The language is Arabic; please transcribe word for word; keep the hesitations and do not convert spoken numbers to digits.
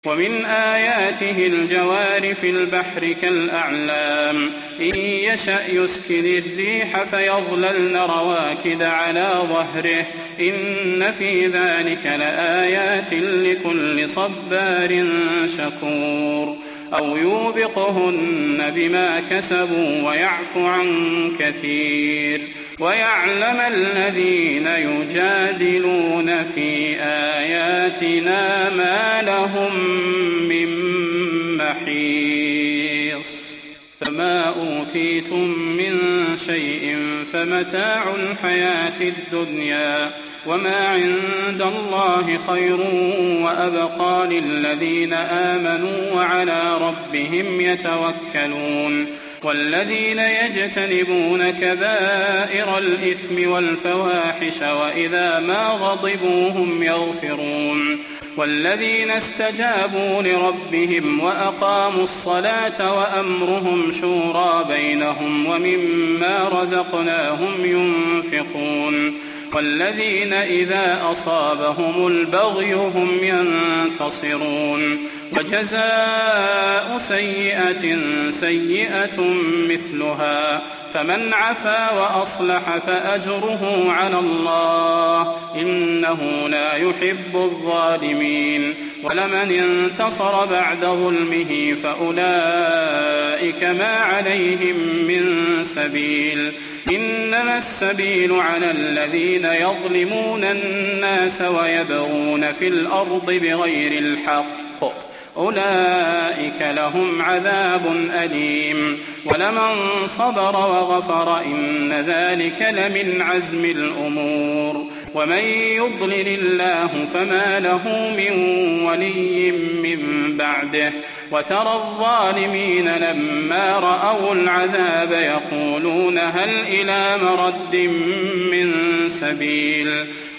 ومن آياته الجوار في البحر كالأعلام إن يشأ يسكن الريح فيظللن رواكد على ظهره إن في ذلك لآيات لكل صبار شكور أو يوبقهن بما كسبوا ويعفو عن كثير ويعلم الذين يجادلون في آياتنا ما لهم من محيص فما أوتيتم من شيء فمتاع الحياة الدنيا وما عند الله خير وأبقى للذين آمنوا وعلى ربهم يتوكلون والذين يجتنبون كبائر الإثم والفواحش وإذا ما غضبوا هم يغفرون والذين استجابوا لربهم وأقاموا الصلاة وأمرهم شورى بينهم ومما رزقناهم ينفقون والذين إذا أصابهم البغي هم ينتصرون وجزاء سيئة سيئة مثلها فمن عفا وأصلح فأجره على الله إنه لا يحب الظالمين ولمن انتصر بعد ظلمه فأولئك ما عليهم من سبيل إنما السبيل على الذين يظلمون الناس ويبغون في الأرض بغير الحق أولئك لهم عذاب أليم ولمن صبر وغفر إن ذلك لمن عزم الأمور ومن يضلل الله فما له من ولي من بعده وترى الظالمين لما رأوا العذاب يقولون هل إلى مرد من سبيل